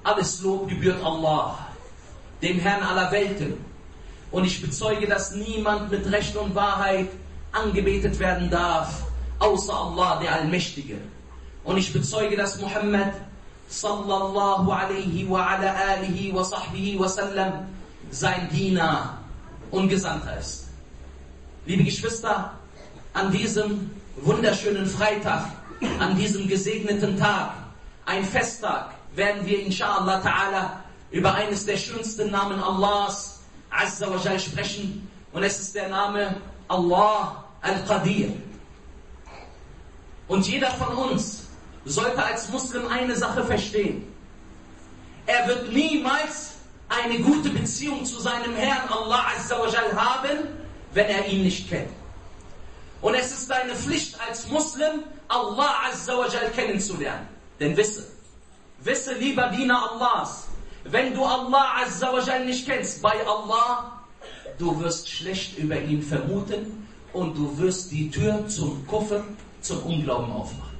Alles Lob gebührt Allah, dem Herrn aller Welten. Und ich bezeuge, dass niemand mit Recht und Wahrheit angebetet werden darf, außer Allah, der Allmächtige. Und ich bezeuge, dass Muhammad sallallahu alaihi wa ala alihi wa sahbihi wa sallam sein Diener und Gesandter ist. Liebe Geschwister, an diesem wunderschönen Freitag, an diesem gesegneten Tag, ein Festtag, werden wir inshallah ta'ala über eines der schönsten Namen Allahs Azza wa Jal sprechen. Und es ist der Name Allah Al-Qadir. Und jeder von uns sollte als Muslim eine Sache verstehen. Er wird niemals eine gute Beziehung zu seinem Herrn Allah Azza wa Jal haben, wenn er ihn nicht kennt. Und es ist deine Pflicht als Muslim, Allah Azza wa Jal kennenzulernen. Denn wisse lieber Diener Allahs, wenn du Allah Azza wa Jal nicht kennst, bei Allah, du wirst schlecht über ihn vermuten und du wirst die Tür zum Kufr, zum Unglauben aufmachen.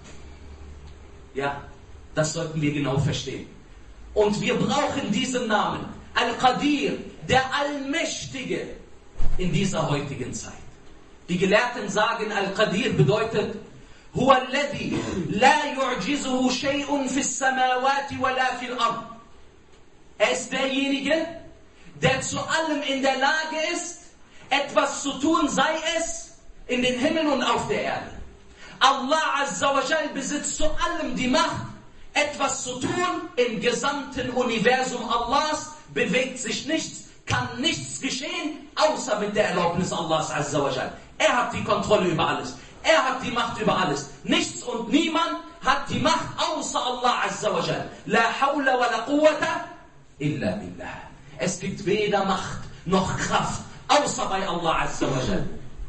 Ja, das sollten wir genau verstehen. Und wir brauchen diesen Namen, Al-Qadir, der Allmächtige, in dieser heutigen Zeit. Die Gelehrten sagen, Al-Qadir bedeutet, هو الذي لا يعجزه شيء في السماوات ولا في الأرض. Er ist derjenige, der zu allem in der Lage ist, etwas zu tun, sei es in den Himmel und auf der Erde. Allah Azza wa Jal besitzt zu allem die Macht, etwas zu tun. Im gesamten Universum Allahs bewegt sich nichts, kann nichts geschehen, außer mit der Erlaubnis Allahs Azza wa Jal. Er hat die Kontrolle über alles. Er hat die Macht über alles. Nichts und niemand hat die Macht außer Allah Azza wa Jal. La hawla wa la quwwata illa billah. Es gibt weder Macht noch Kraft außer bei Allah Azza wa Jal.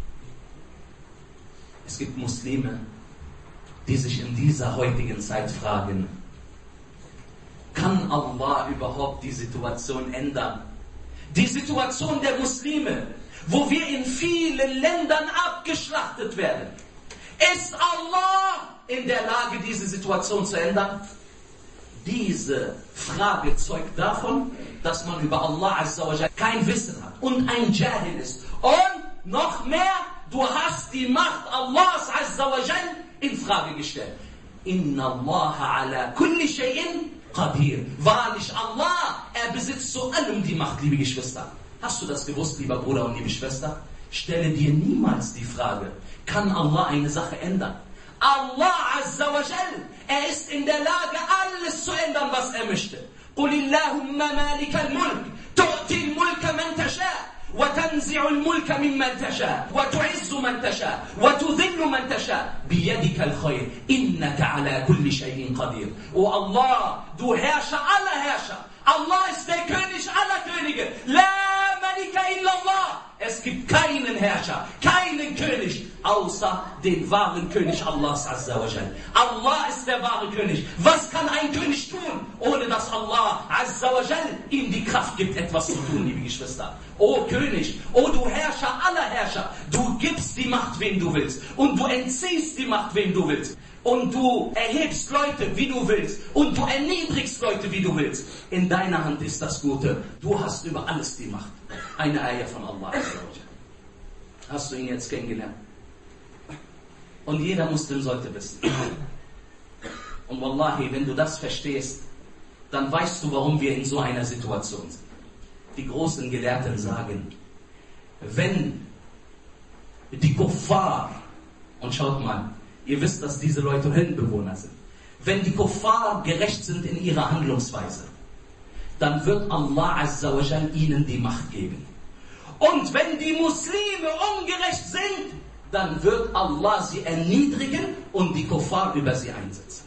Es gibt Muslime, die sich in dieser heutigen Zeit fragen, kann Allah überhaupt die Situation ändern? Die Situation der Muslime, wo wir in vielen Ländern abgeschlachtet werden. Ist Allah in der Lage, diese Situation zu ändern? Diese Frage zeugt davon, dass man über Allah Azza wa Jal kein Wissen hat und ein Jahil ist. Und noch mehr, du hast die Macht Allahs Azza wa Jal in Frage gestellt. Inna Allah ala kulli shay'in qadir. Wahrlich Allah, er besitzt zu allem die Macht, liebe Geschwister. Hast du das gewusst, lieber Bruder und liebe Schwester? Stelle dir niemals die Frage, kann Allah eine Sache ändern? Allah Azza wa Jal, er ist in der Lage, alles zu ändern, was er möchte. قُلِ اللَّهُمَّ مَالِكَ الْمُلْكِ تُؤْتِي الْمُلْكَ مَنْ تَشَاءُ وَتَنْزِعُ الْمُلْكَ مِمَّنْ تَشَاءُ وَتُعِزُّ مَنْ تَشَاءُ وَتُذِلُّ مَنْ تَشَاءُ بِيَدِكَ الْخَيْرُ إِنَّكَ عَلَى كُلِّ شَيْءٍ قَدِيرٌ. O Allah, du Herrscher aller Herrscher. Allah ist der König aller Könige. La Malika illallah. Es gibt keinen Herrscher, keinen König, außer den wahren König Allahs Azza wa Jal. Allah ist der wahre König. Was kann ein König tun, ohne dass Allah Azza wa Jal ihm die Kraft gibt, etwas zu tun, liebe Geschwister? O König, o du Herrscher aller Herrscher, du gibst die Macht, wem du willst. Und du entziehst die Macht, wem du willst. Und du erhebst Leute, wie du willst. Und du erniedrigst Leute, wie du willst. In deiner Hand ist das Gute. Du hast über alles die Macht. Eine Ayah von Allah. Hast du ihn jetzt kennengelernt? Und jeder Muslim sollte wissen. Und Wallahi, wenn du das verstehst, dann weißt du, warum wir in so einer Situation sind. Die großen Gelehrten sagen, wenn die Kuffar, und schaut mal, ihr wisst, dass diese Leute Höllenbewohner sind. Wenn die Kuffar gerecht sind in ihrer Handlungsweise, dann wird Allah Azza wa Jal ihnen die Macht geben. Und wenn die Muslime ungerecht sind, dann wird Allah sie erniedrigen und die Kuffar über sie einsetzen.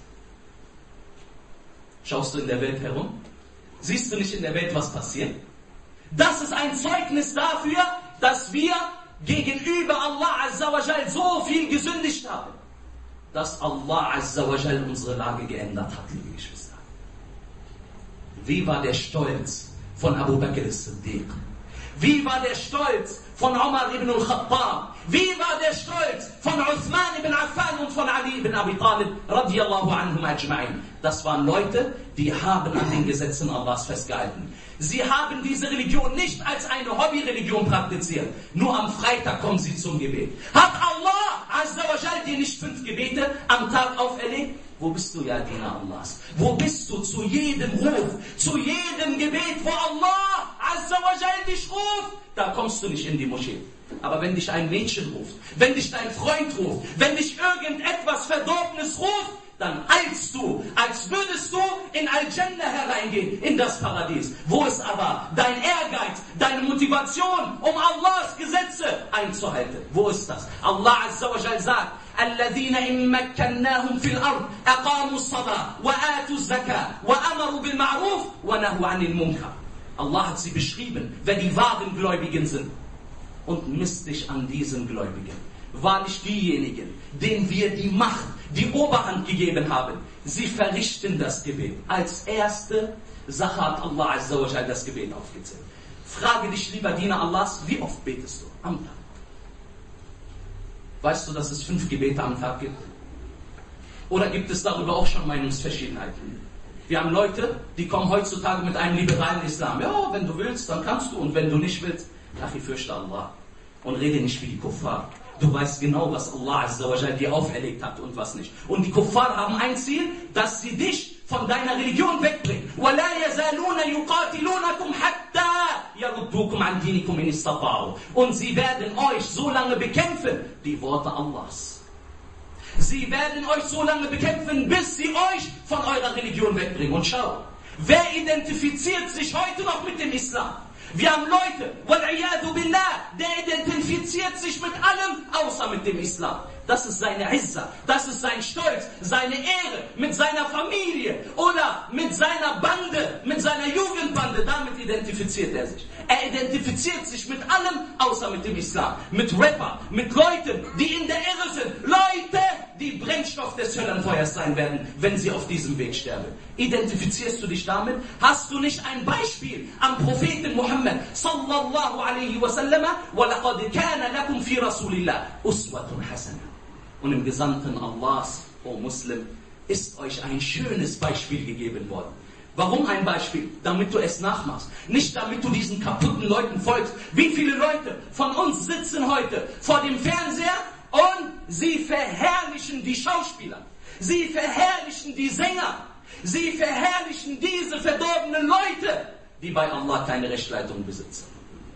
Schaust du in der Welt herum? Siehst du nicht in der Welt, was passiert? Das ist ein Zeugnis dafür, dass wir gegenüber Allah Azza wa Jal so viel gesündigt haben, dass Allah Azza wa Jal unsere Lage geändert hat, liebe Geschwister. Wie war der Stolz von Abu Bakr as-Siddiq? Wie war der Stolz von Umar ibn al-Khattab? Wie war der Stolz von Uthman ibn Affan und von Ali ibn Abi Talib radiyallahu anhum ajma'in? Das waren Leute, die haben an den Gesetzen Allahs festgehalten. Sie haben diese Religion nicht als eine Hobbyreligion praktiziert. Nur am Freitag kommen sie zum Gebet. Hat Allah Azza wa Jal dir nicht 5 Gebete am Tag auferlegt? Wo bist du, ja Diener Allahs? Wo bist du zu jedem Ruf, zu jedem Gebet, wo Allah Azza wa Jal dich ruft? Da kommst du nicht in die Moschee. Aber wenn dich ein Mädchen ruft, wenn dich dein Freund ruft, wenn dich irgendetwas Verdorbenes ruft, dann eilst du, als würdest du in Al-Jannah hereingehen, in das Paradies. Wo ist aber dein Ehrgeiz, deine Motivation, um Allahs Gesetze einzuhalten? Wo ist das? Allah Azza wa Jal sagt, الذين إن مكناهم في الأرض أقاموا الصلاة وآتوا الزكاة وأمروا بالمعروف ونهوا عن المنكر. Allah hat sie beschrieben, wer die wahren Gläubigen sind. Und misst dich an diesen Gläubigen. Wahrlich diejenigen, denen wir die Macht, die Oberhand gegeben haben, sie verrichten das Gebet. Als erste Sache hat Allah Azza wa Jal das Gebet aufgezählt. Frage dich, lieber Diener Allahs, wie oft betest du am Tag? Weißt du, dass es 5 Gebete am Tag gibt? Oder gibt es darüber auch schon Meinungsverschiedenheiten? Wir haben Leute, die kommen heutzutage mit einem liberalen Islam. Ja, wenn du willst, dann kannst du. Und wenn du nicht willst, ach, ich fürchte Allah. Und rede nicht wie die Kuffar. Du weißt genau, was Allah Azza wa Jal dir auferlegt hat und was nicht. Und die Kuffar haben ein Ziel, dass sie dich von deiner Religion wegbringen. وَلَا يَزَالُونَ يُقَاتِلُونَكُمْ حَتَّى يَرُدُّوكُمْ عَنْ دِينِكُمْ إِنِ اسْتَطَاعُوا. Und sie werden euch so lange bekämpfen, die Worte Allahs. Sie werden euch so lange bekämpfen, bis sie euch von eurer Religion wegbringen. Und schau, wer identifiziert sich heute noch mit dem Islam? Wir haben Leute, وَالْعِيَاذُ بِاللَّهِ, der identifiziert sich mit allem, außer mit dem Islam. Das ist seine Izza, das ist sein Stolz, seine Ehre, mit seiner Familie oder mit seiner Bande, mit seiner Jugendbande, damit identifiziert er sich. Er identifiziert sich mit allem, außer mit dem Islam. Mit Rapper, mit Leuten, die in der Irre sind. Leute, die Brennstoff des Höllenfeuers sein werden, wenn sie auf diesem Weg sterben. Identifizierst du dich damit? Hast du nicht ein Beispiel am Propheten Muhammad sallallahu alaihi wasallam? وَلَقَدْ كَانَ لَكُمْ فِي رَسُولِ اللَّهِ أُسْوَةٌ حَسَنَةٌ. Und im Gesandten Allahs, o Muslim, ist euch ein schönes Beispiel gegeben worden. Warum ein Beispiel? Damit du es nachmachst. Nicht damit du diesen kaputten Leuten folgst. Wie viele Leute von uns sitzen heute vor dem Fernseher und sie verherrlichen die Schauspieler. Sie verherrlichen die Sänger. Sie verherrlichen diese verdorbenen Leute, die bei Allah keine Rechtsleitung besitzen.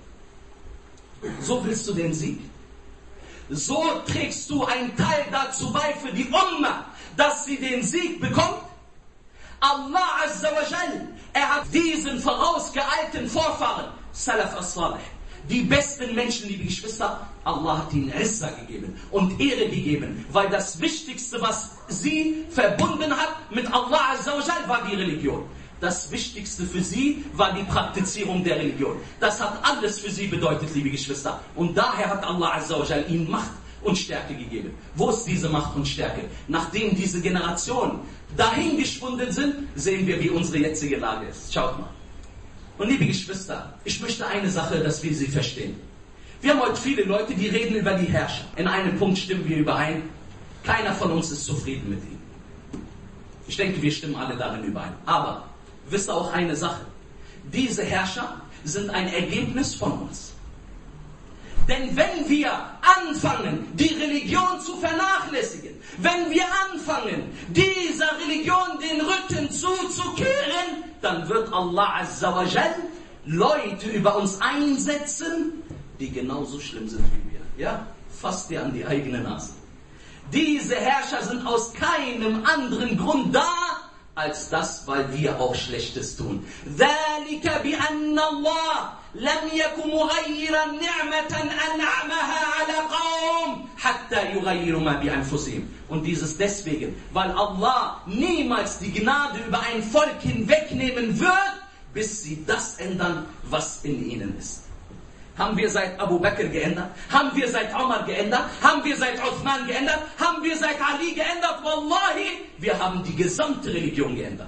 So willst du den Sieg. So trägst du einen Teil dazu bei für die Umma, dass sie den Sieg bekommt. Allah Azza wa Jal, er hat diesen vorausgeeilten Vorfahren, Salaf as-Salih, die besten Menschen, liebe Geschwister, Allah hat ihnen Izza gegeben und Ehre gegeben, weil das Wichtigste, was sie verbunden hat mit Allah Azza wa Jal, war die Religion. Das Wichtigste für sie war die Praktizierung der Religion. Das hat alles für sie bedeutet, liebe Geschwister. Und daher hat Allah Azza wa Jal ihnen Macht und Stärke gegeben. Wo ist diese Macht und Stärke? Nachdem diese Generationen dahin geschwunden sind, sehen wir, wie unsere jetzige Lage ist. Schaut mal. Und liebe Geschwister, ich möchte eine Sache, dass wir sie verstehen. Wir haben heute viele Leute, die reden über die Herrscher. In einem Punkt stimmen wir überein. Keiner von uns ist zufrieden mit ihnen. Ich denke, wir stimmen alle darin überein. Aber wisst ihr auch eine Sache? Diese Herrscher sind ein Ergebnis von uns. Denn wenn wir anfangen, die Religion zu vernachlässigen, wenn wir anfangen, dieser Religion den Rücken zuzukehren, dann wird Allah Azza wa Jal Leute über uns einsetzen, die genauso schlimm sind wie wir. Ja? Fass dir an die eigene Nase. Diese Herrscher sind aus keinem anderen Grund da, als das, weil wir auch Schlechtes tun. ذَلِكَ بِأَنَّ اللَّهَ لَمْ يَكُ مُغَيِّرًا نِعْمَةً أَنْعَمَهَا عَلَى قَوْمٍ حَتَّى يُغَيِّرُوا مَا بِأَنفُسِهِمْ. Und dieses deswegen, weil Allah niemals die Gnade über ein Volk hinwegnehmen wird, bis sie das ändern, was in ihnen ist. Haben wir seit Abu Bakr geändert? Haben wir seit Umar geändert? Haben wir seit Uthman geändert? Haben wir seit Ali geändert? Wallahi, wir haben die gesamte Religion geändert.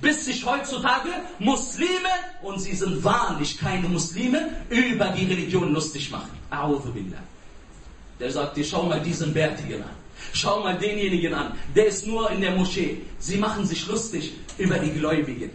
bis sich heutzutage Muslime, und sie sind wahrlich keine Muslime, über die Religion lustig machen. A'udhu billah. Der sagt dir, schau mal diesen Bärtigen an. Schau mal denjenigen an, der ist nur in der Moschee. Sie machen sich lustig über die Gläubigen.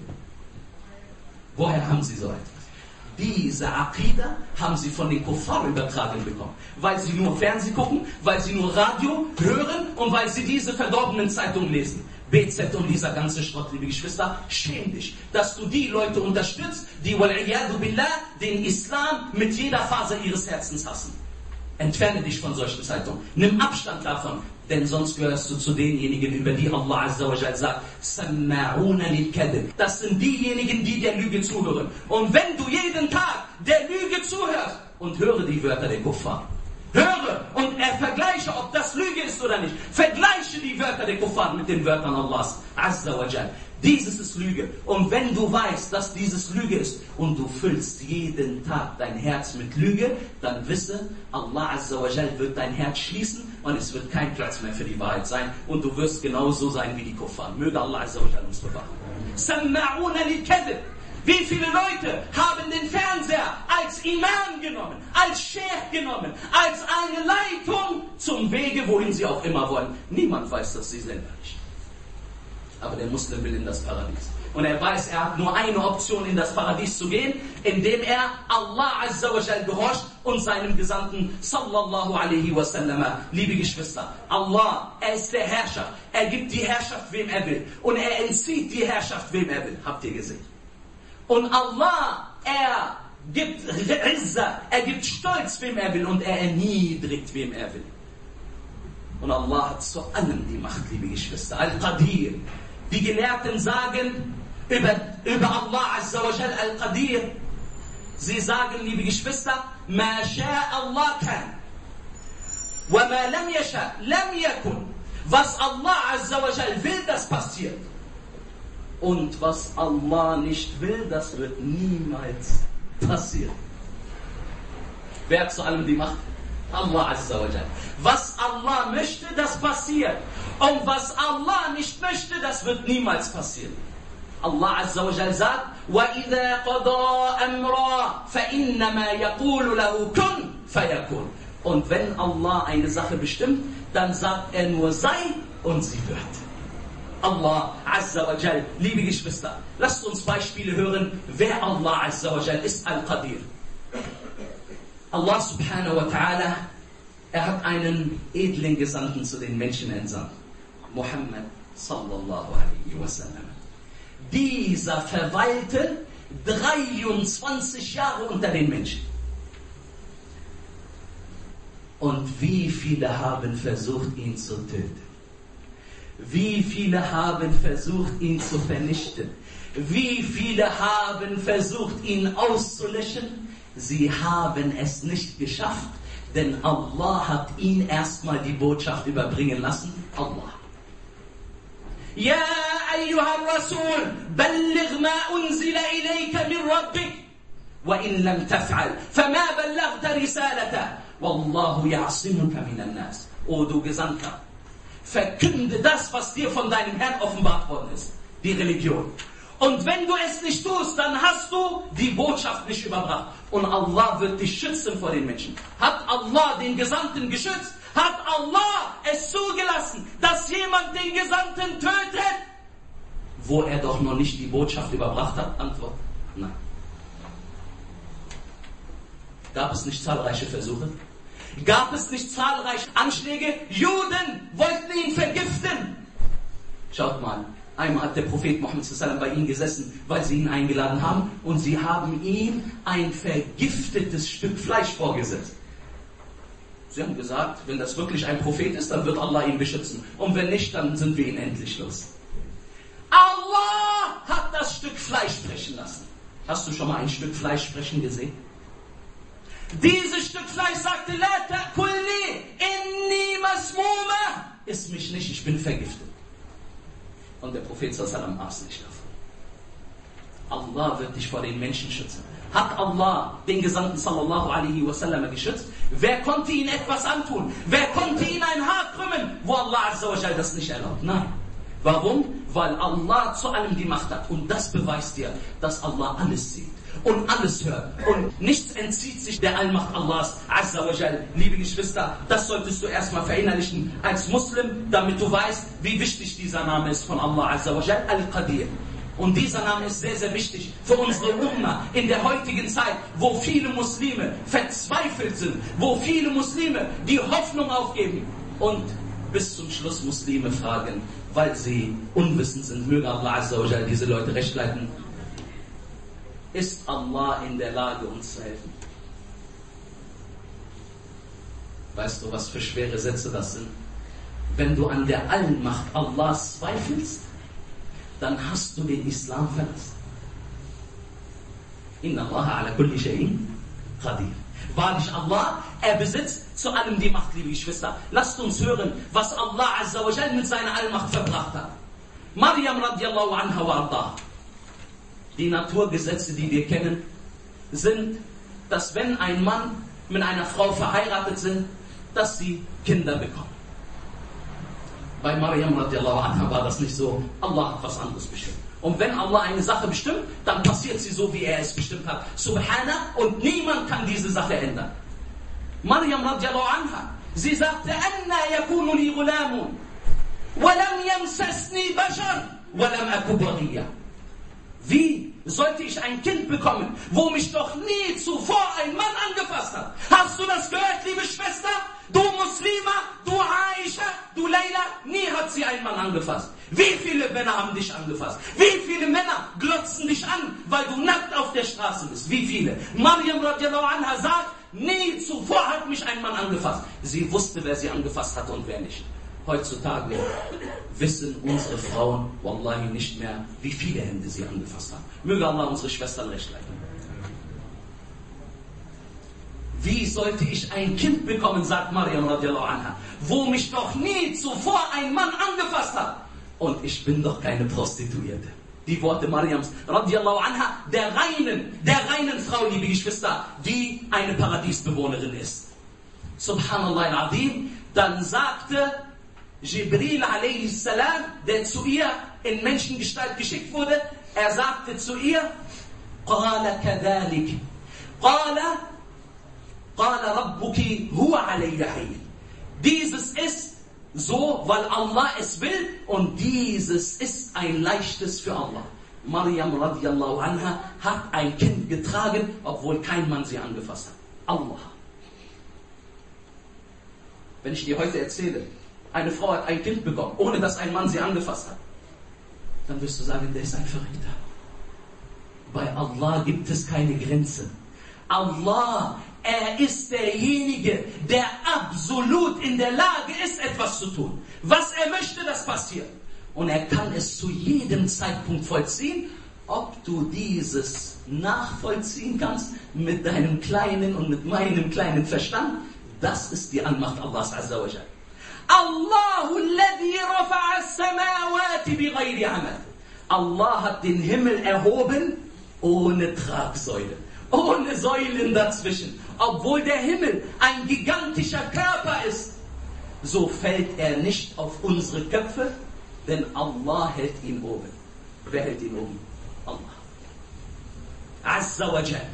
Woher haben sie so etwas? Diese Aqidah haben sie von den Kuffar übertragen bekommen. Weil sie nur Fernsehen gucken, weil sie nur Radio hören und weil sie diese verdorbenen Zeitungen lesen. BZ und dieser ganze Schrott, liebe Geschwister, schäm dich, dass du die Leute unterstützt, die wal'iyadu billah den Islam mit jeder Faser ihres Herzens hassen. Entferne dich von solchen Zeitungen. Nimm Abstand davon, denn sonst gehörst du zu denjenigen, über die Allah Azza wa Jal sagt, Samma'una lil-kadhib. Das sind diejenigen, die der Lüge zuhören. Und wenn du jeden Tag der Lüge zuhörst und höre die Wörter der Kuffar, höre und vergleiche, ob das Lüge ist oder nicht. Vergleiche die Wörter der Kuffar mit den Wörtern Allahs Azza wa Jal. Dieses ist Lüge. Und wenn du weißt, dass dieses Lüge ist und du füllst jeden Tag dein Herz mit Lüge, dann wisse, Allah Azza wa Jal wird dein Herz schließen und es wird kein Platz mehr für die Wahrheit sein und du wirst genauso sein wie die Kuffar. Möge Allah Azza wa Jal uns bewahren. Samma'una lil-kadhib. Wie viele Leute haben den Fernseher als Imam genommen, als Sheikh genommen, als eine Leitung zum Wege, wohin sie auch immer wollen. Niemand weiß das, sie selber nicht. Aber der Muslim will in das Paradies. Und er weiß, er hat nur eine Option, in das Paradies zu gehen, indem er Allah Azza wa Jal gehorcht und seinem Gesandten sallallahu alaihi wasallam. Liebe Geschwister, Allah, er ist der Herrscher. Er gibt die Herrschaft, wem er will. Und er entzieht die Herrschaft, wem er will. Habt ihr gesehen? Und Allah, er gibt Izza, er gibt Stolz, wem er will. Und er erniedrigt, wem er will. Und Allah hat zu allem die Macht, liebe Geschwister. Al-Qadir. Die Gelehrten sagen über Allah Azza wa Jal Al-Qadir. Sie sagen, liebe Geschwister, Ma sha Allah kan. Wa ma lam yasha, lam yakun. Was Allah Azza wa Jal will, das passiert. Und was Allah nicht will, das wird niemals passieren. Wer hat zu allem die Macht? Allah Azza wa Jal. Was Allah möchte, das passiert. Und was Allah nicht möchte, das wird niemals passieren. Allah Azza wa Jal sagt, وَإِذَا قَضَى أَمْرًا فَإِنَّمَا يَقُولُ لَهُ كُنْ فَيَكُنْ. Und wenn Allah eine Sache bestimmt, dann sagt er nur sei und sie wird. Allah Azza wa Jal, liebe Geschwister, lasst uns Beispiele hören, wer Allah Azza wa Jal ist, Al-Qadir. Allah subhanahu wa ta'ala, er hat einen edlen Gesandten zu den Menschen entsandt. Muhammad sallallahu alaihi wasallam. Dieser verweilte 23 Jahre unter den Menschen. Und wie viele haben versucht, ihn zu töten? Wie viele haben versucht, ihn zu vernichten? Wie viele haben versucht, ihn auszulöschen? Sie haben es nicht geschafft, denn Allah hat ihn erstmal die Botschaft überbringen lassen. Allah. Ja, ayyuha Rasul, balligh ma unzila ilayka min rabbik, wa in lam taf'al, fama ballaghta risalata, wallahu ya'simuka minan nas. O du Gesandter, verkünde das, was dir von deinem Herrn offenbart worden ist, die Religion. Und wenn du es nicht tust, dann hast du die Botschaft nicht überbracht. Und Allah wird dich schützen vor den Menschen. Hat Allah den Gesandten geschützt? Hat Allah es zugelassen, dass jemand den Gesandten tötet? Wo er doch noch nicht die Botschaft überbracht hat? Antwort, nein. Gab es nicht zahlreiche Versuche? Gab es nicht zahlreiche Anschläge? Juden wollten ihn vergiften. Schaut mal. Einmal hat der Prophet Muhammad sallallahu alaihi wasallam bei ihnen gesessen, weil sie ihn eingeladen haben und sie haben ihm ein vergiftetes Stück Fleisch vorgesetzt. Sie haben gesagt, wenn das wirklich ein Prophet ist, dann wird Allah ihn beschützen. Und wenn nicht, dann sind wir ihn endlich los. Allah hat das Stück Fleisch sprechen lassen. Hast du schon mal ein Stück Fleisch sprechen gesehen? Dieses Stück Fleisch sagte, La ta'kulni inni masmuma. Iss mich nicht, ich bin vergiftet. Und der Prophet sallallahu aß nicht davon. Allah wird dich vor den Menschen schützen. Hat Allah den Gesandten sallallahu alaihi wasallam geschützt? Wer konnte ihn etwas antun? Wer konnte ihn ein Haar krümmen, wo Allah azza wa jal das nicht erlaubt? Nein. Warum? weil Allah zu allem die Macht hat. Und das beweist dir, dass Allah alles sieht und alles hört. Und nichts entzieht sich der Allmacht Allahs, Azza wa Jal. Liebe Geschwister, das solltest du erstmal verinnerlichen als Muslim, damit du weißt, wie wichtig dieser Name ist von Allah, Azza wa Jal, Al-Qadir. Und dieser Name ist sehr, sehr wichtig für unsere Umma in der heutigen Zeit, wo viele Muslime verzweifelt sind, wo viele Muslime die Hoffnung aufgeben und bis zum Schluss Muslime fragen, weil sie unwissend sind. Möge Allah Azza wa Jal diese Leute recht leiten. Ist Allah in der Lage, uns zu helfen? Weißt du, was für schwere Sätze das sind? Wenn du an der Allmacht Allahs zweifelst, dann hast du den Islam verlassen. Inna Allah ala kulli shay'in qadir. Wahrlich Allah, er besitzt zu allem die Macht, liebe Geschwister. Lasst uns hören, was Allah Azza wa Jal mit seiner Allmacht verbracht hat. Maryam radiallahu anha wa ardah. Die Naturgesetze, die wir kennen, sind, dass wenn ein Mann mit einer Frau verheiratet sind, dass sie Kinder bekommen. Bei Maryam radiallahu anha war das nicht so. Allah hat was anderes bestimmt. Und wenn Allah eine Sache bestimmt, dann passiert sie so, wie er es bestimmt hat. Subhana, und niemand kann diese Sache ändern. Maryam radiallahu anha, sie sagte, Anna yakunu li ghulamun, walam yamsasni bashar, walam aku baghiya. Wie sollte ich ein Kind bekommen, wo mich doch nie zuvor ein Mann angefasst hat? Hast du das gehört, liebe Schwester? Du Muslima, du Aisha, du Leila, nie hat sie einen Mann angefasst. Wie viele Männer haben dich angefasst? Wie viele Männer glotzen dich an, weil du nackt auf der Straße bist? Wie viele? Maryam radiallahu anha sagt, nie zuvor hat mich ein Mann angefasst. Sie wusste, wer sie angefasst hatte und wer nicht. Heutzutage wissen unsere Frauen, wallahi, nicht mehr, wie viele Hände sie angefasst haben. Möge Allah unsere Schwestern recht leiten. Wie sollte ich ein Kind bekommen, sagt Maryam radiallahu anha, wo mich doch nie zuvor ein Mann angefasst hat? Und ich bin doch keine Prostituierte. Die Worte Maryams radiallahu anha, der reinen Frau, liebe Geschwister, die eine Paradiesbewohnerin ist. Subhanallah al-Azim. Dann sagte Jibril a.s., der zu ihr in Menschengestalt geschickt wurde, er sagte zu ihr, قَالَ كَذَلِكَ قَالَ رَبُّكِ هُوَ عَلَيَّ حَيٍّ. Dieses ist so, weil Allah es will, und dieses ist ein leichtes für Allah. Maryam radiallahu anha hat ein Kind getragen, obwohl kein Mann sie angefasst hat. Allah. Wenn ich dir heute erzähle, eine Frau hat ein Kind bekommen, ohne dass ein Mann sie angefasst hat, dann wirst du sagen, der ist ein Verrückter. Bei Allah gibt es keine Grenzen. Allah, er ist derjenige, der absolut in der Lage ist, etwas zu tun. Was er möchte, das passiert. Und er kann es zu jedem Zeitpunkt vollziehen. Ob du dieses nachvollziehen kannst mit deinem kleinen und mit meinem kleinen Verstand, das ist die Anmacht Allahs Azza wa Jal. Allahu alladhi rafa'a as-samawati bighayri amad. Allah hat den Himmel erhoben ohne Tragsäule, ohne Säulen dazwischen. Obwohl der Himmel ein gigantischer Körper ist, so fällt er nicht auf unsere Köpfe, denn Allah hält ihn oben. Wer hält ihn oben? Allah. Azza wa Jal.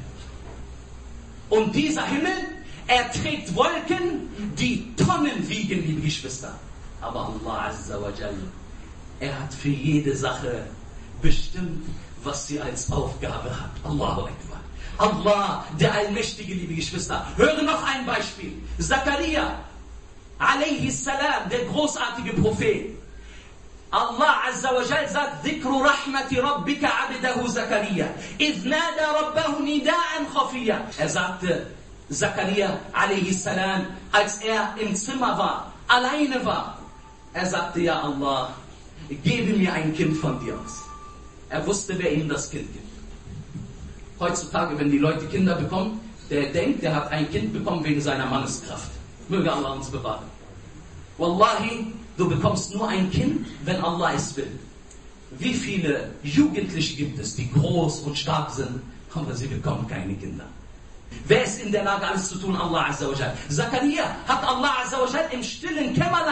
Und dieser Himmel, er trägt Wolken, die Tonnen wiegen, liebe Geschwister. Aber Allah Azza wa Jal, er hat für jede Sache bestimmt, was sie als Aufgabe hat. Allahu Akbar. Allah, der Allmächtige, liebe Geschwister. Höre noch ein Beispiel. Zakaria, alayhi salam, der großartige Prophet. Allah Azza wa Jal sagt, Dhikru rahmati rabbika abdahu Zakaria, idh nada rabbahu nida'an khafiya. Er sagte, Zakaria alayhi salam, als er im Zimmer war, alleine war, er sagte, ja Allah, gebe mir ein Kind von dir aus. Er wusste, wer ihm das Kind gibt. Heutzutage, wenn die Leute Kinder bekommen, der denkt, der hat ein Kind bekommen wegen seiner Manneskraft. Möge Allah uns bewahren. Wallahi, du bekommst nur ein Kind, wenn Allah es will. Wie viele Jugendliche gibt es, die groß und stark sind, aber sie bekommen keine Kinder. Wer ist in der Lage, alles zu tun? Allah Azza wa Jal. Zakaria hat Allah Azza wa Jal im stillen Kämmerlein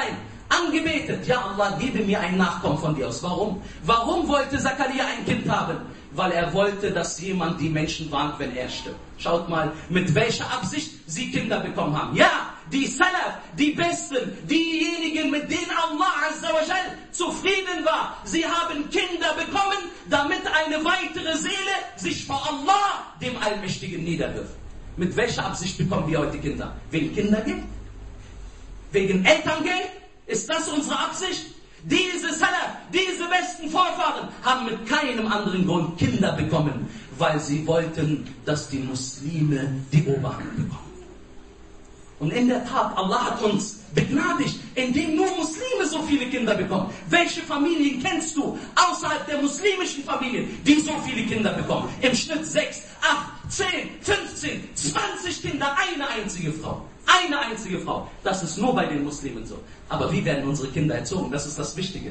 angebetet. Ja Allah, gebe mir einen Nachkommen von dir aus. Warum? Warum wollte Zakaria ein Kind haben? Weil er wollte, dass jemand die Menschen warnt, wenn er stirbt. Schaut mal, mit welcher Absicht sie Kinder bekommen haben. Ja, die Salaf, die Besten, diejenigen, mit denen Allah Azza wa Jal zufrieden war. Sie haben Kinder bekommen, damit eine weitere Seele sich vor Allah, dem Allmächtigen, niederwirft. Mit welcher Absicht bekommen wir heute Kinder? Wegen Kindergeld? Wegen Elterngeld? Ist das unsere Absicht? Diese Salaf, diese besten Vorfahren haben mit keinem anderen Grund Kinder bekommen, weil sie wollten, dass die Muslime die Oberhand bekommen. Und in der Tat, Allah hat uns begnadigt, indem nur Muslime so viele Kinder bekommen. Welche Familien kennst du außerhalb der muslimischen Familien, die so viele Kinder bekommen? Im Schnitt 6, 8, 10, 15, 20 Kinder, eine einzige Frau. Eine einzige Frau. Das ist nur bei den Muslimen so. Aber wie werden unsere Kinder erzogen? Das ist das Wichtige.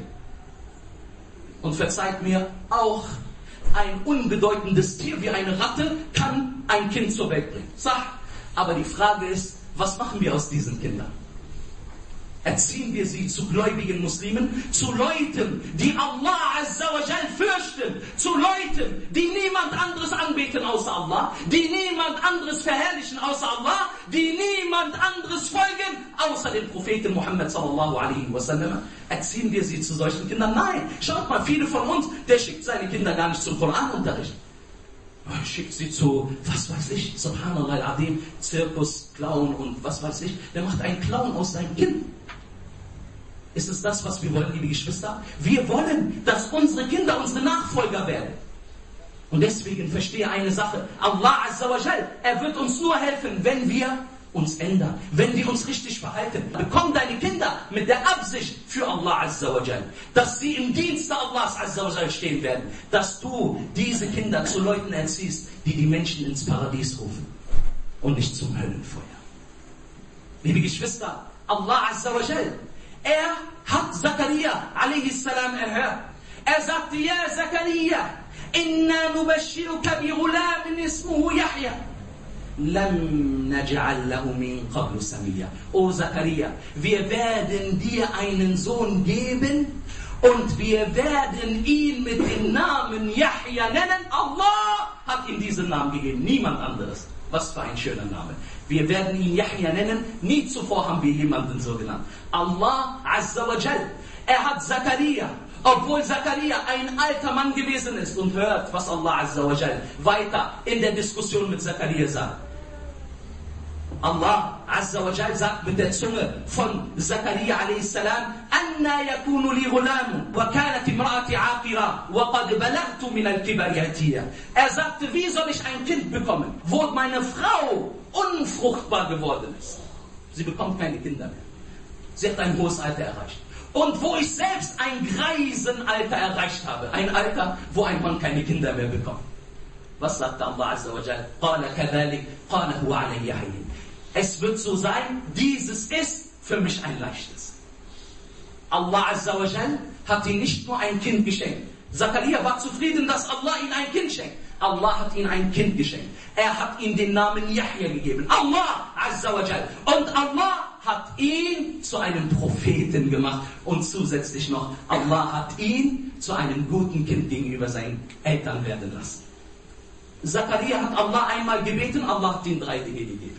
Und verzeiht mir, auch ein unbedeutendes Tier wie eine Ratte kann ein Kind zur Welt bringen. Sag, aber die Frage ist, was machen wir aus diesen Kindern? Erziehen wir sie zu gläubigen Muslimen, zu Leuten, die Allah Azza wa Jal fürchten, zu Leuten, die niemand anderes anbeten außer Allah, die niemand anderes verherrlichen außer Allah, die niemand anderes folgen außer dem Propheten Muhammad sallallahu alaihi wasallam. Erziehen wir sie zu solchen Kindern? Nein, schaut mal, viele von uns, der schickt seine Kinder gar nicht zum Koranunterricht. Er schickt sie zu, was weiß ich, Subhanallah al-Adim, Zirkus, Clown und was weiß ich. Der macht einen Clown aus seinem Kind. Ist es das, was wir wollen, liebe Geschwister? Wir wollen, dass unsere Kinder unsere Nachfolger werden. Und deswegen verstehe eine Sache. Allah Azza wa Jal, er wird uns nur helfen, wenn wir uns ändern, wenn wir uns richtig verhalten. Bekomm deine Kinder mit der Absicht für Allah Azza wa Jal, dass sie im Dienste Allahs Azza wa Jal stehen werden, dass du diese Kinder zu Leuten erziehst, die die Menschen ins Paradies rufen und nicht zum Höllenfeuer. Liebe Geschwister, Allah Azza wa Jal, er hat Zakaria a.s. erhört. Er sagte, ja Zakaria, inna nubashiruka bi ghulamin ismuhu Yahya. Lam naj'al lahu min qablu samiyya. O Zakaria, wir werden dir einen Sohn geben und wir werden ihn mit dem Namen Yahya nennen. Allah hat ihm diesen Namen gegeben, niemand anderes. Was für ein schöner Name. Wir werden ihn Yahya nennen. Nie zuvor haben wir jemanden so genannt. Allah Azza wa Jal. Er hat Zakaria, obwohl Zakaria ein alter Mann gewesen ist und hört, was Allah Azza wa Jal weiter in der Diskussion mit Zakaria sagt. Allah Azza wa Jal sagt mit der Zunge von Zakaria a.s. Anna yakunu li ghulamun wa kanat imraati aqira wa qad balagtu min al-kibari atiya. Er sagte, wie soll ich ein Kind bekommen, wo meine Frau unfruchtbar geworden ist? Sie bekommt keine Kinder mehr. Sie hat ein hohes Alter erreicht. Und wo ich selbst ein Greisenalter erreicht habe, ein Alter, wo ein Mann keine Kinder mehr bekommt. Was sagte Allah Azza wa Jal? Qala kadhalik, qala huwa alayya hayyin. Es wird so sein, dieses ist für mich ein leichtes. Allah Azza wa Jal hat ihm nicht nur ein Kind geschenkt. Zakaria war zufrieden, dass Allah ihm ein Kind schenkt. Allah hat ihm ein Kind geschenkt. Er hat ihm den Namen Yahya gegeben. Allah Azza wa Jal. Und Allah hat ihn zu einem Propheten gemacht. Und zusätzlich noch, Allah hat ihn zu einem guten Kind gegenüber seinen Eltern werden lassen. Zakaria hat Allah einmal gebeten, Allah hat ihm 3 Dinge gegeben.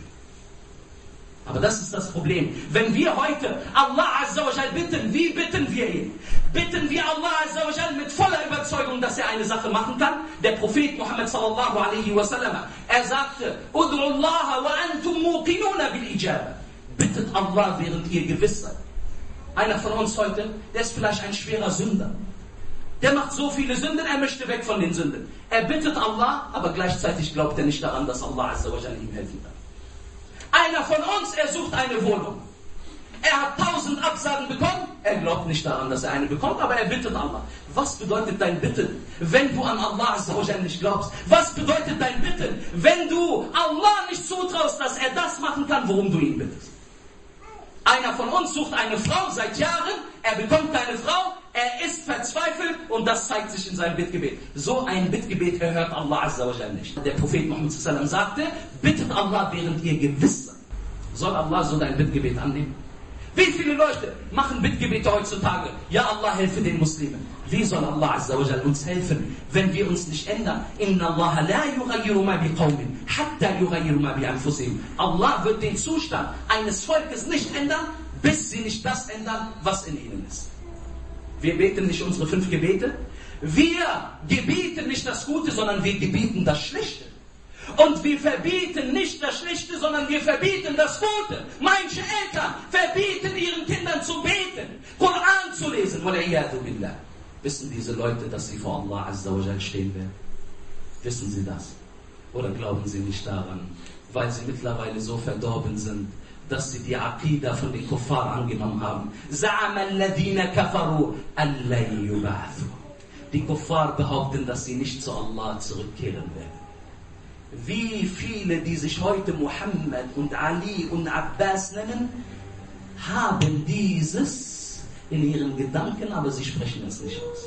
Aber das ist das Problem. Wenn wir heute Allah Azza wa Jal bitten, wie bitten wir ihn? Bitten wir Allah Azza wa Jal mit voller Überzeugung, dass er eine Sache machen kann? Der Prophet Muhammad sallallahu alaihi wasallam, er sagte, Ud'u Allah wa antum muqinuna bil ijaba. Bittet Allah, während ihr gewiss seid. Einer von uns heute, der ist vielleicht ein schwerer Sünder. Der macht so viele Sünden, er möchte weg von den Sünden. Er bittet Allah, aber gleichzeitig glaubt er nicht daran, dass Allah Azza wa Jal ihm helfen kann. Einer von uns, er sucht eine Wohnung. Er hat 1000 Absagen bekommen. Er glaubt nicht daran, dass er eine bekommt, aber er bittet Allah. Was bedeutet dein Bitten, wenn du an Allah Azza wa Jal nicht glaubst? Was bedeutet dein Bitten, wenn du Allah nicht zutraust, dass er das machen kann, worum du ihn bittest? Einer von uns sucht eine Frau seit Jahren, er bekommt keine Frau, er ist verzweifelt und das zeigt sich in seinem Bittgebet. So ein Bittgebet erhört Allah Azza wa Jal nicht. Der Prophet Muhammad sallallahu sagte, bittet Allah, während ihr gewiss seid. Soll Allah so dein Bittgebet annehmen? Wie viele Leute machen Bittgebete heutzutage? Ja, Allah helfe den Muslimen. Wie soll Allah Azza wa Jal uns helfen, wenn wir uns nicht ändern? Inna Allah la yughayyiru ma biqawmin, hatta yughayyiru ma bi anfusihim. Allah wird den Zustand eines Volkes nicht ändern, bis sie nicht das ändern, was in ihnen ist. Wir beten nicht unsere 5 Gebete. Wir gebieten nicht das Gute, sondern wir gebieten das Schlechte. Und wir verbieten nicht das Schlechte, sondern wir verbieten das Gute. Manche Eltern verbieten ihren Kindern zu beten, Koran zu lesen. Wissen diese Leute, dass sie vor Allah Azza wa Jal stehen werden? Wissen sie das? Oder glauben sie nicht daran, weil sie mittlerweile so verdorben sind, dass sie die Aqidah von den Kuffar angenommen haben? Die Kuffar behaupten, dass sie nicht zu Allah zurückkehren werden. Wie viele, die sich heute Muhammad und Ali und Abbas nennen, haben dieses in ihren Gedanken, aber sie sprechen es nicht aus.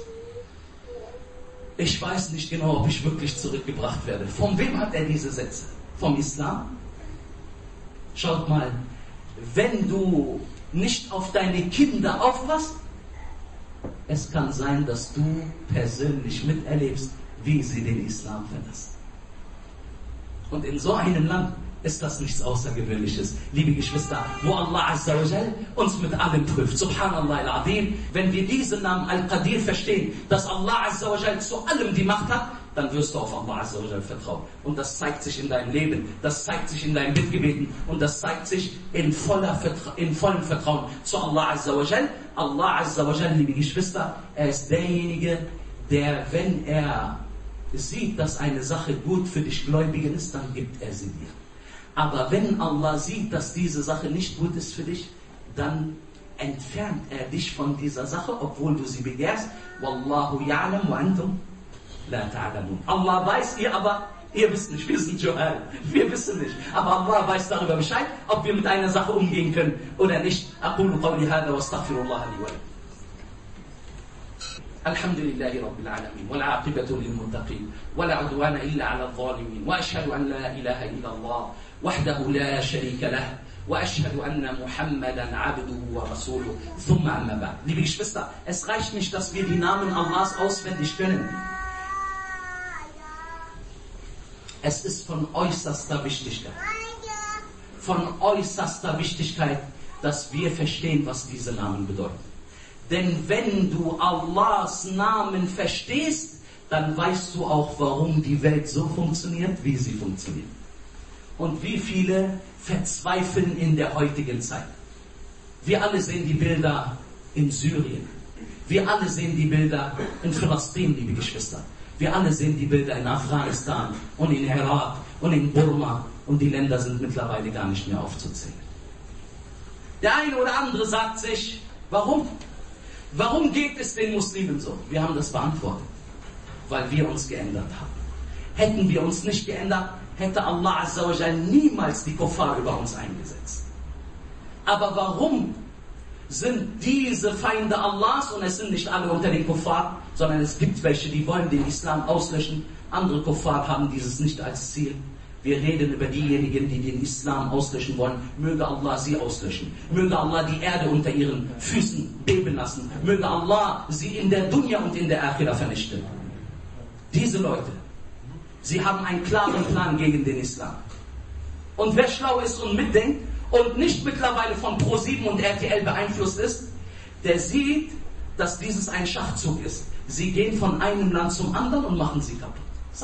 Ich weiß nicht genau, ob ich wirklich zurückgebracht werde. Von wem hat er diese Sätze? Vom Islam? Schaut mal, wenn du nicht auf deine Kinder aufpasst, es kann sein, dass du persönlich miterlebst, wie sie den Islam verlassen. Und in so einem Land ist das nichts Außergewöhnliches. Liebe Geschwister, wo Allah Azza wa Jal uns mit allem prüft. Subhanallah al-Azim. Wenn wir diesen Namen Al-Qadir verstehen, dass Allah Azza wa Jal zu allem die Macht hat, dann wirst du auf Allah Azza wa Jal vertrauen. Und das zeigt sich in deinem Leben, das zeigt sich in deinen Bittgebeten und das zeigt sich in vollem Vertrauen zu Allah Azza wa Jal. Allah Azza wa Jal, liebe Geschwister, er ist derjenige, der, wenn er sieht, dass eine Sache gut für dich Gläubigen ist, dann gibt er sie dir. Aber wenn Allah sieht, dass diese Sache nicht gut ist für dich, dann entfernt er dich von dieser Sache, obwohl du sie begehrst. Wallahu ya'lam wa antum la ta'lamun. Allah weiß, ihr wisst nicht, wir sind Johal. Wir wissen nicht. Aber Allah weiß darüber Bescheid, ob wir mit einer Sache umgehen können oder nicht. Aqulu qawli hadha wa astaghfirullah li wa lakum. الحمد لله رب العالمين والعاقبة للمتقين ولا عدوان إلا على الظالمين وأشهد أن لا إله إلا الله وحده لا شريك له وأشهد أن محمدا عبده ورسوله ثم أما بعد. Liebe Geschwister, es reicht nicht, dass wir die Namen Allahs auswendig können. Es ist von äußerster Wichtigkeit, dass wir verstehen, was diese Namen bedeuten. Denn wenn du Allahs Namen verstehst, dann weißt du auch, warum die Welt so funktioniert, wie sie funktioniert. Und wie viele verzweifeln in der heutigen Zeit. Wir alle sehen die Bilder in Syrien. Wir alle sehen die Bilder in Palästina, liebe Geschwister. Wir alle sehen die Bilder in Afghanistan und in Irak und in Burma. Und die Länder sind mittlerweile gar nicht mehr aufzuzählen. Der eine oder andere sagt sich, warum? Warum geht es den Muslimen so? Wir haben das beantwortet. Weil wir uns geändert haben. Hätten wir uns nicht geändert, hätte Allah Azza wa Jal niemals die Kuffar über uns eingesetzt. Aber warum sind diese Feinde Allahs, und es sind nicht alle unter den Kuffar, sondern es gibt welche, die wollen den Islam auslöschen. Andere Kuffar haben dieses nicht als Ziel. Wir reden über diejenigen, die den Islam auslöschen wollen. Möge Allah sie auslöschen. Möge Allah die Erde unter ihren Füßen beben lassen. Möge Allah sie in der Dunya und in der Akhira vernichten. Diese Leute, sie haben einen klaren Plan gegen den Islam. Und wer schlau ist und mitdenkt und nicht mittlerweile von Pro7 und RTL beeinflusst ist, der sieht, dass dieses ein Schachzug ist. Sie gehen von einem Land zum anderen und machen sie kaputt. So.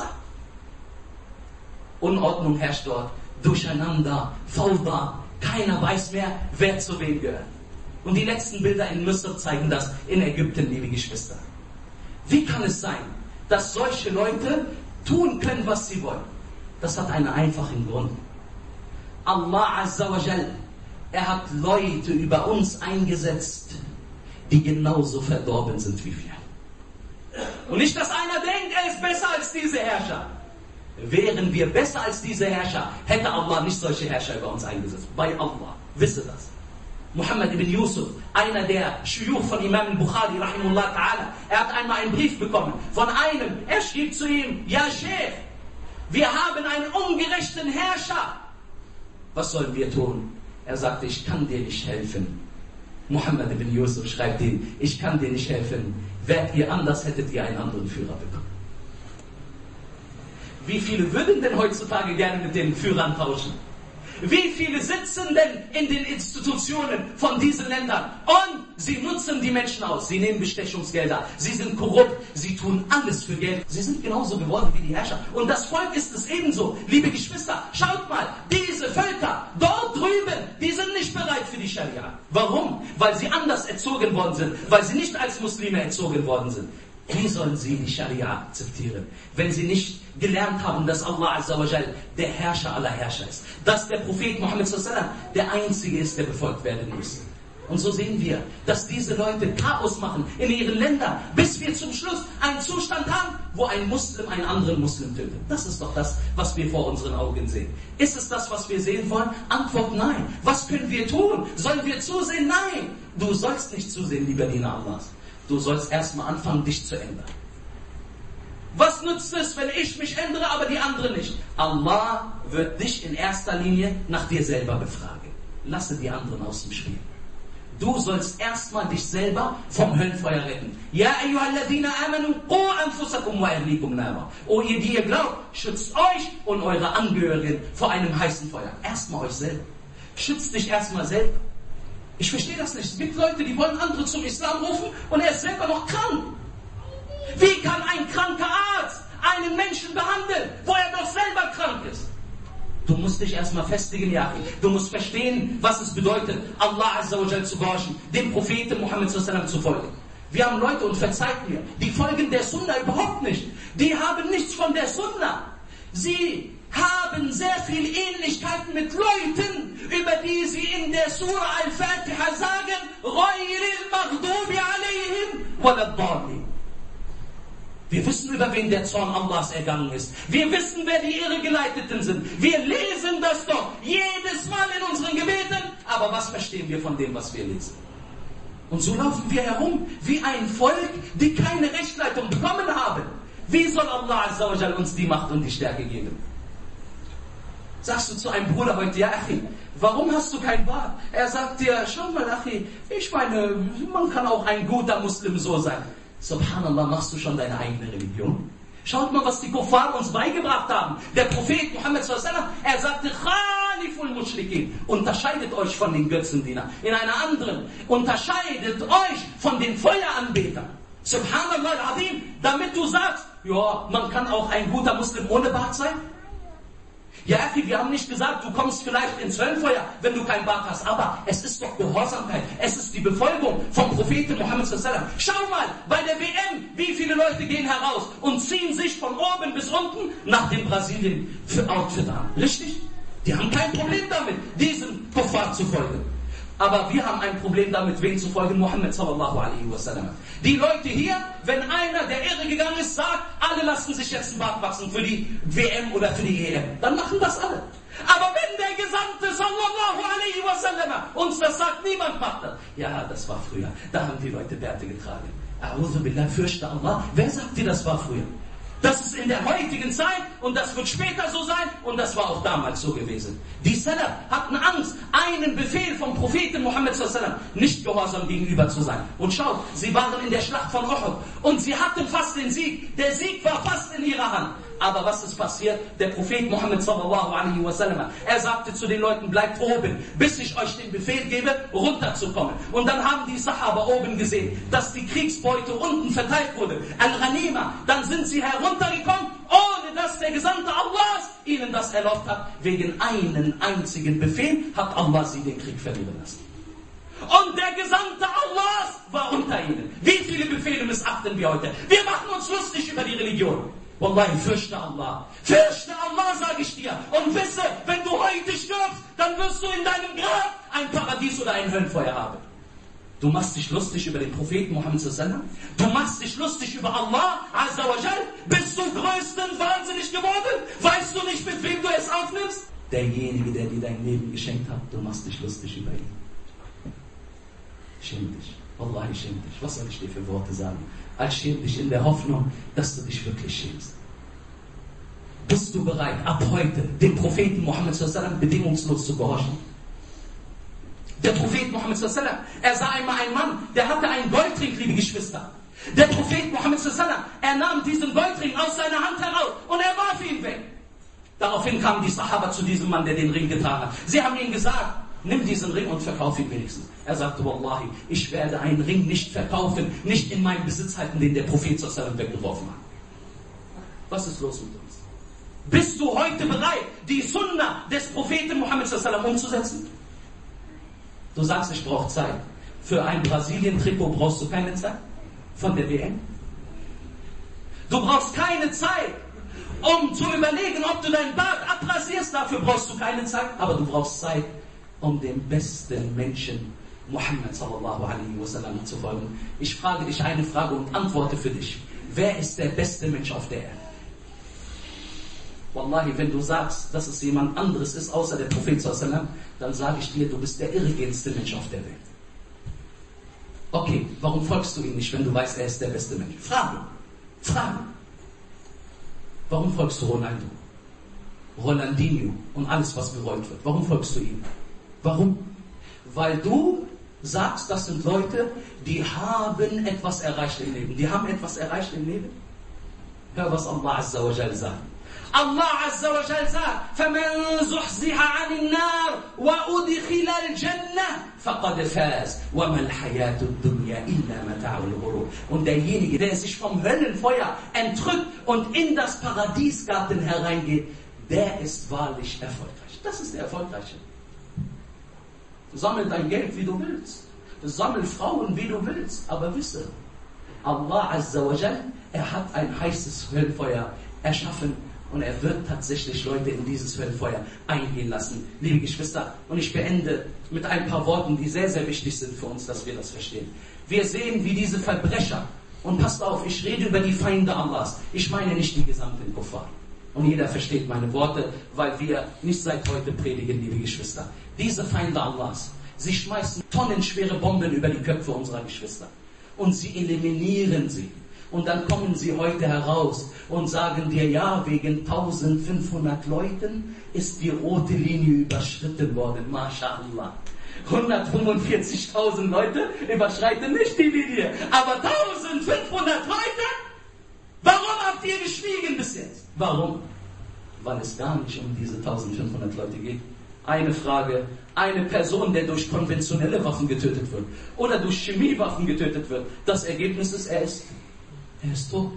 Unordnung herrscht dort, Durcheinander, Fawda, keiner weiß mehr, wer zu wem gehört. Und die letzten Bilder in Misr zeigen das, in Ägypten, liebe Geschwister. Wie kann es sein, dass solche Leute tun können, was sie wollen? Das hat einen einfachen Grund. Allah Azza wa Jal, er hat Leute über uns eingesetzt, die genauso verdorben sind wie wir. Und nicht, dass einer denkt, er ist besser als diese Herrscher. Wären wir besser als diese Herrscher, hätte Allah nicht solche Herrscher über uns eingesetzt. Bei Allah. Wisse das. Muhammad ibn Yusuf, einer der Shuyukh von Imam al-Bukhari, rahimullah ta'ala, er hat einmal einen Brief bekommen von einem, er schrieb zu ihm, ja Sheikh, wir haben einen ungerechten Herrscher. Was sollen wir tun? Er sagte, ich kann dir nicht helfen, Muhammad ibn Yusuf schreibt ihnen, ich kann dir nicht helfen. Wärt ihr anders, hättet ihr einen anderen Führer bekommen. Wie viele würden denn heutzutage gerne mit den Führern tauschen? Wie viele sitzen denn in den Institutionen von diesen Ländern? Und sie nutzen die Menschen aus. Sie nehmen Bestechungsgelder. Sie sind korrupt. Sie tun alles für Geld. Sie sind genauso geworden wie die Herrscher. Und das Volk ist es ebenso. Liebe Geschwister, schaut mal, diese Völker dort drüben, die sind nicht bereit für die Scharia. Warum? Weil sie anders erzogen worden sind. Weil sie nicht als Muslime erzogen worden sind. Wie sollen sie die Scharia akzeptieren, wenn sie nicht gelernt haben, dass Allah Azza wa Jal der Herrscher aller Herrscher ist? Dass der Prophet Muhammad sallallahu alaihi wasallam der Einzige ist, der befolgt werden muss. Und so sehen wir, dass diese Leute Chaos machen in ihren Ländern, bis wir zum Schluss einen Zustand haben, wo ein Muslim einen anderen Muslim tötet. Das ist doch das, was wir vor unseren Augen sehen. Ist es das, was wir sehen wollen? Antwort nein. Was können wir tun? Sollen wir zusehen? Nein. Du sollst nicht zusehen, lieber Diener Allahs. Du sollst erstmal anfangen, dich zu ändern. Was nützt es, wenn ich mich ändere, aber die anderen nicht? Allah wird dich in erster Linie nach dir selber befragen. Lasse die anderen aus dem Spiel. Du sollst erstmal dich selber vom Höllenfeuer retten. Ya ayyuhalladhina amanu, qu anfusakum wa ahlikum nara. O ihr, die ihr glaubt, schützt euch und eure Angehörigen vor einem heißen Feuer. Erstmal euch selber. Schützt dich erstmal selber. Ich verstehe das nicht. Es gibt Leute, die wollen andere zum Islam rufen und er ist selber noch krank. Wie kann ein kranker Arzt einen Menschen behandeln, wo er doch selber krank ist? Du musst dich erstmal festigen, Yachi. Du musst verstehen, was es bedeutet, Allah Azza wa Jal zu gehorchen, dem Propheten Muhammad sallallahu alaihi wasallam zu folgen. Wir haben Leute, und verzeiht mir, die folgen der Sunna überhaupt nicht. Die haben nichts von der Sunna. Sie haben sehr viel Ähnlichkeiten mit Leuten, über die sie in der Surah Al-Fatiha sagen, Ghayril Maghdubi alayhim waladdallin. Wir wissen, über wen der Zorn Allahs ergangen ist. Wir wissen, wer die Irregeleiteten sind. Wir lesen das doch jedes Mal in unseren Gebeten. Aber was verstehen wir von dem, was wir lesen? Und so laufen wir herum wie ein Volk, die keine Rechtleitung bekommen haben. Wie soll Allah Azza wa Jal uns die Macht und die Stärke geben? Sagst du zu einem Bruder heute, ja Achi, warum hast du kein Bart? Er sagt dir, schau mal Achi, ich meine, man kann auch ein guter Muslim so sein. Subhanallah, machst du schon deine eigene Religion? Schaut mal, was die Kuffar uns beigebracht haben. Der Prophet Muhammad sallallahu alaihi wasallam, er sagte, Khaliful Mushrikin, unterscheidet euch von den Götzendienern. In einer anderen, unterscheidet euch von den Feueranbetern. Subhanallah al-Azim, damit du sagst, ja, man kann auch ein guter Muslim ohne Bart sein. Ja, Achi, wir haben nicht gesagt, du kommst vielleicht ins Höllenfeuer, wenn du kein Bart hast. Aber es ist doch Gehorsamkeit. Es ist die Befolgung vom Propheten Muhammad sallallahu alaihi wasallam. Schau mal, bei der WM, wie viele Leute gehen heraus und ziehen sich von oben bis unten nach dem Brasilien-Outfit an. Richtig? Die haben kein Problem damit, diesem Kuffar zu folgen. Aber wir haben ein Problem damit, wen zu folgen? Muhammad sallallahu alaihi wasallam. Die Leute hier, wenn einer, der irre gegangen ist, sagt, alle lassen sich jetzt einen Bart wachsen für die WM oder für die EM, dann machen das alle. Aber wenn der Gesandte sallallahu alaihi wasallam uns das sagt, niemand macht das. Ja, das war früher. Da haben die Leute Bärte getragen. A'udhu billah, fürchte Allah. Wer sagt dir, das war früher? Das ist in der heutigen Zeit und das wird später so sein und das war auch damals so gewesen. Die Salaf hatten Angst, einen Befehl vom Propheten Muhammad sallallahu alaihi wasallam nicht gehorsam gegenüber zu sein. Und schaut, sie waren in der Schlacht von Uhud und sie hatten fast den Sieg. Der Sieg war fast in ihrer Hand. Aber was ist passiert? Der Prophet Muhammad sallallahu alaihi wasallam, er sagte zu den Leuten, bleibt oben, bis ich euch den Befehl gebe, runterzukommen. Und dann haben die Sahaba oben gesehen, dass die Kriegsbeute unten verteilt wurde, Al-Ghanima. Dann sind sie heruntergekommen, ohne dass der Gesandte Allahs ihnen das erlaubt hat. Wegen einen einzigen Befehl hat Allah sie den Krieg verlieren lassen. Und der Gesandte Allahs war unter ihnen. Wie viele Befehle missachten wir heute? Wir machen uns lustig über die Religion. Wallahi, fürchte Allah. Fürchte Allah, sage ich dir. Und wisse, wenn du heute stirbst, dann wirst du in deinem Grab ein Paradies oder ein Höllenfeuer haben. Du machst dich lustig über den Propheten Muhammad sallallahu alaihi wasallam. Du machst dich lustig über Allah Azza wa Jal. Bist du größten wahnsinnig geworden? Weißt du nicht, mit wem du es aufnimmst? Derjenige, der dir dein Leben geschenkt hat, du machst dich lustig über ihn. Schäm dich. Wallahi, schäm dich. Was soll ich dir für Worte sagen? Als schäm dich in der Hoffnung, dass du dich wirklich schämst. Bist du bereit, ab heute dem Propheten Muhammad sallallahu alaihi wasallam bedingungslos zu gehorchen? Der Prophet Muhammad sallallahu alaihi wasallam, er sah einmal einen Mann, der hatte einen Goldring, liebe Geschwister. Der Prophet Muhammad sallallahu alaihi wasallam, er nahm diesen Goldring aus seiner Hand heraus und er warf ihn weg. Daraufhin kamen die Sahaba zu diesem Mann, der den Ring getragen hat. Sie haben ihm gesagt, nimm diesen Ring und verkauf ihn wenigstens. Er sagte, Wallahi, ich werde einen Ring nicht verkaufen, nicht in meinen Besitz halten, den der Prophet sallallahu alaihi wasallam weggeworfen hat. Was ist los mit uns? Bist du heute bereit, die Sunna des Propheten Muhammad sallallahu alaihi wasallam umzusetzen? Du sagst, ich brauche Zeit. Für ein Brasilien-Trikot brauchst du keine Zeit? Von der WM? Du brauchst keine Zeit, um zu überlegen, ob du deinen Bart abrasierst. Dafür brauchst du keine Zeit. Aber du brauchst Zeit, um dem besten Menschen, Muhammad sallallahu alaihi wasallam, zu folgen. Ich frage dich eine Frage und antworte für dich. Wer ist der beste Mensch auf der Erde? Wallahi, wenn du sagst, dass es jemand anderes ist, außer der Prophet sallallahu alaihi wasallam, dann sage ich dir, du bist der irregendste Mensch auf der Welt. Okay, warum folgst du ihm nicht, wenn du weißt, er ist der beste Mensch? Frage. Warum folgst du Ronaldo, Ronaldinho und alles, was gewollt wird? Warum folgst du ihm? Warum? Weil du sagst, das sind Leute, die haben etwas erreicht im Leben. Die haben etwas erreicht im Leben. Hör, was Allah Azza wa Jal sagt. Allah Azza wa Jal sagt, فَمَنْ زُحْزِحَ عَنِ النَّارِ وَأُدْخِلَ الْجَنَّةِ فَقَدْ فَازَ وَمَا الْحَيَاةُ الدُّنْيَا إِلَّا مَتَاعُ الْغُرُورِ. Und derjenige, der sich vom Höllenfeuer entrückt und in das Paradiesgarten hereingeht, der ist wahrlich erfolgreich. Das ist der Erfolgreiche. Sammel dein Geld, wie du willst. Sammel Frauen, wie du willst. Aber wisse, Allah Azza wa Jal, er hat ein heißes Höllenfeuer erschaffen. Und er wird tatsächlich Leute in dieses Höllenfeuer eingehen lassen. Liebe Geschwister, und ich beende mit ein paar Worten, die sehr, sehr wichtig sind für uns, dass wir das verstehen. Wir sehen, wie diese Verbrecher, und passt auf, ich rede über die Feinde Allahs. Ich meine nicht die gesamten Kuffar. Und jeder versteht meine Worte, weil wir nicht seit heute predigen, liebe Geschwister. Diese Feinde Allahs, sie schmeißen tonnenschwere Bomben über die Köpfe unserer Geschwister. Und sie eliminieren sie. Und dann kommen sie heute heraus und sagen dir, ja, wegen 1500 Leuten ist die rote Linie überschritten worden. MashaAllah. 145.000 Leute überschreiten nicht die Linie. Aber 1500 Leute? Warum habt ihr geschwiegen bis jetzt? Warum? Weil es gar nicht um diese 1500 Leute geht. Eine Frage, eine Person, der durch konventionelle Waffen getötet wird oder durch Chemiewaffen getötet wird, das Ergebnis ist, er ist tot.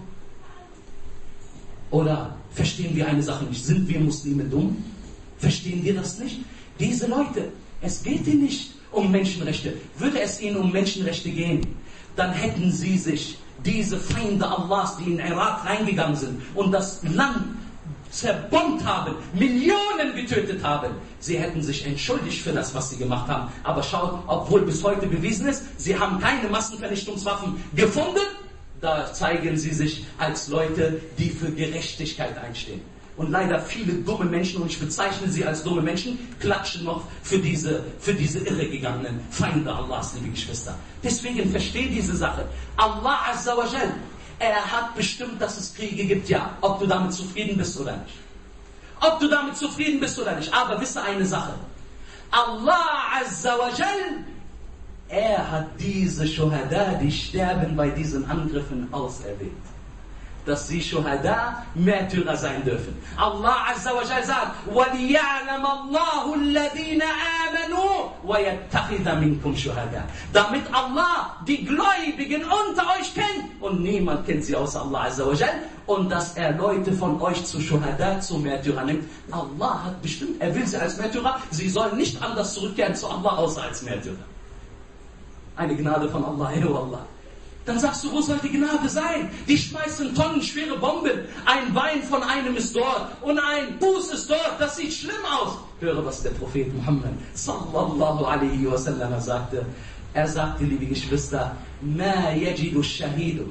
Oder verstehen wir eine Sache nicht? Sind wir Muslime dumm? Verstehen wir das nicht? Diese Leute, es geht ihnen nicht um Menschenrechte. Würde es ihnen um Menschenrechte gehen, dann hätten sie sich, diese Feinde Allahs, die in Irak reingegangen sind und das Land zerbombt haben, Millionen getötet haben, sie hätten sich entschuldigt für das, was sie gemacht haben. Aber schaut, obwohl bis heute bewiesen ist, sie haben keine Massenvernichtungswaffen gefunden, da zeigen sie sich als Leute, die für Gerechtigkeit einstehen. Und leider viele dumme Menschen, und ich bezeichne sie als dumme Menschen, klatschen noch für diese irregegangenen Feinde Allahs, liebe Geschwister. Deswegen verstehe diese Sache. Allah Azza wa Jal, er hat bestimmt, dass es Kriege gibt, ja. Ob du damit zufrieden bist oder nicht. Ob du damit zufrieden bist oder nicht. Aber wisse eine Sache. Allah Azza wa Jal, er hat diese Shuhada, die sterben bei diesen Angriffen, auserwählt. Dass sie Shuhada, Märtyrer sein dürfen. Allah Azza wa Jal sagt, وَلِيَعْلَمَ اللَّهُ الَّذِينَ آمَنُوا وَيَتَّخِذَ مِنْكُمْ شُهَدَاءَ. Damit Allah die Gläubigen unter euch kennt, und niemand kennt sie außer Allah Azza wa Jal, und dass er Leute von euch zu Shuhada, zu Märtyrer nimmt. Allah hat bestimmt, er will sie als Märtyrer, sie sollen nicht anders zurückkehren zu Allah, außer als Märtyrer. Eine Gnade von Allah, oh Allah. Dann sagst du, wo soll die Gnade sein? Die schmeißen tonnenschwere Bomben. Ein Bein von einem ist dort und ein Fuß ist dort. Das sieht schlimm aus. Höre, was der Prophet Muhammad sallallahu alaihi wasallam sagte. Er sagte, liebe Geschwister, ma yajidu shahidu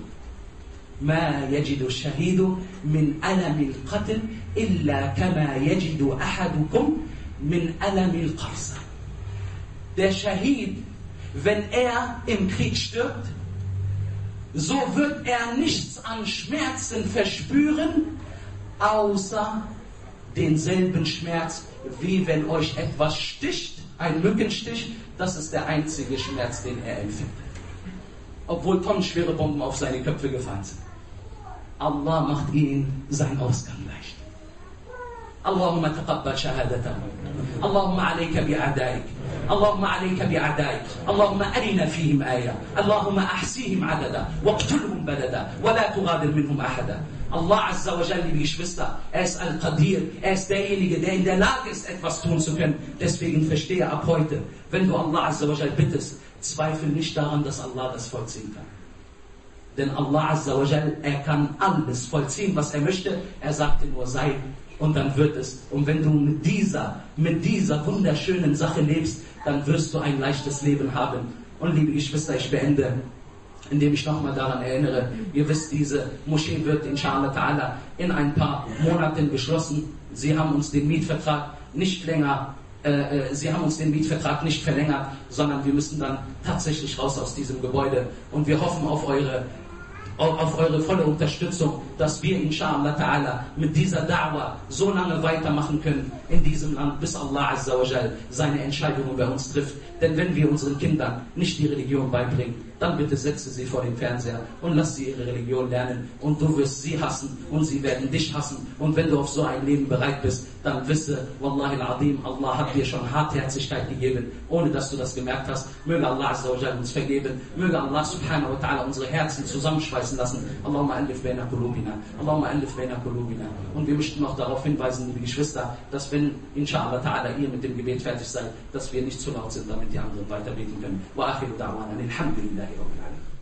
min alamil qatl illa kama yajidu ahadukum min alamil qarsa. Der Shahid, wenn er im Krieg stirbt, so wird er nichts an Schmerzen verspüren, außer denselben Schmerz, wie wenn euch etwas sticht, ein Mückenstich. Das ist der einzige Schmerz, den er empfindet. Obwohl tonnenschwere Bomben auf seine Köpfe gefallen sind. Allah macht ihnen seinen Ausgang leicht. Allahumma taqabbal shahadatahum. Allahumma alayka bi'adaik. Allahumma alayka bi'adaik. Allahumma arina fihim aya. Allahumma ahsihim adada. Waqtulhum balada. Wa la tughadir minhum ahada. Allah Azza wa Jalla, liebe Geschwister, er ist Al-Qadir, er ist derjenige, der in der Lage ist, etwas tun zu können. Deswegen verstehe ab heute, wenn du Allah Azza wa Jalla bittest, zweifel nicht daran, dass Allah das vollziehen kann. Denn Allah Azza wa Jalla, er kann alles vollziehen, was er möchte. Er sagte nur, sei, und dann wird es. Und wenn du mit dieser wunderschönen Sache lebst, dann wirst du ein leichtes Leben haben. Und liebe Geschwister, ich beende, indem ich nochmal daran erinnere, ihr wisst, diese Moschee wird inshallah ta'ala in ein paar Monaten geschlossen. Sie haben uns den Mietvertrag nicht verlängert, sondern wir müssen dann tatsächlich raus aus diesem Gebäude. Und wir hoffen auf eure volle Unterstützung, dass wir inshallah ta'ala mit dieser Da'wah so lange weitermachen können in diesem Land, bis Allah Azza wa Jal seine Entscheidungen bei uns trifft. Denn wenn wir unseren Kindern nicht die Religion beibringen, dann bitte setze sie vor den Fernseher und lass sie ihre Religion lernen. Und du wirst sie hassen und sie werden dich hassen. Und wenn du auf so ein Leben bereit bist, dann wisse, Wallahi al-Azim, Allah hat dir schon Hartherzigkeit gegeben, ohne dass du das gemerkt hast. Möge Allah Azza wa Jal uns vergeben. Möge Allah subhanahu wa ta'ala unsere Herzen zusammenschweißen lassen. Allahumma alif baina qulubina. Allahumma alif baina qulubina. Und wir möchten noch darauf hinweisen, liebe Geschwister, dass wenn, inshallah ta'ala, ihr mit dem Gebet fertig seid, dass wir nicht zu laut sind, damit die anderen weiterbeten können. Wa akhiru da'wana alhamdulillahi rabbil alamin.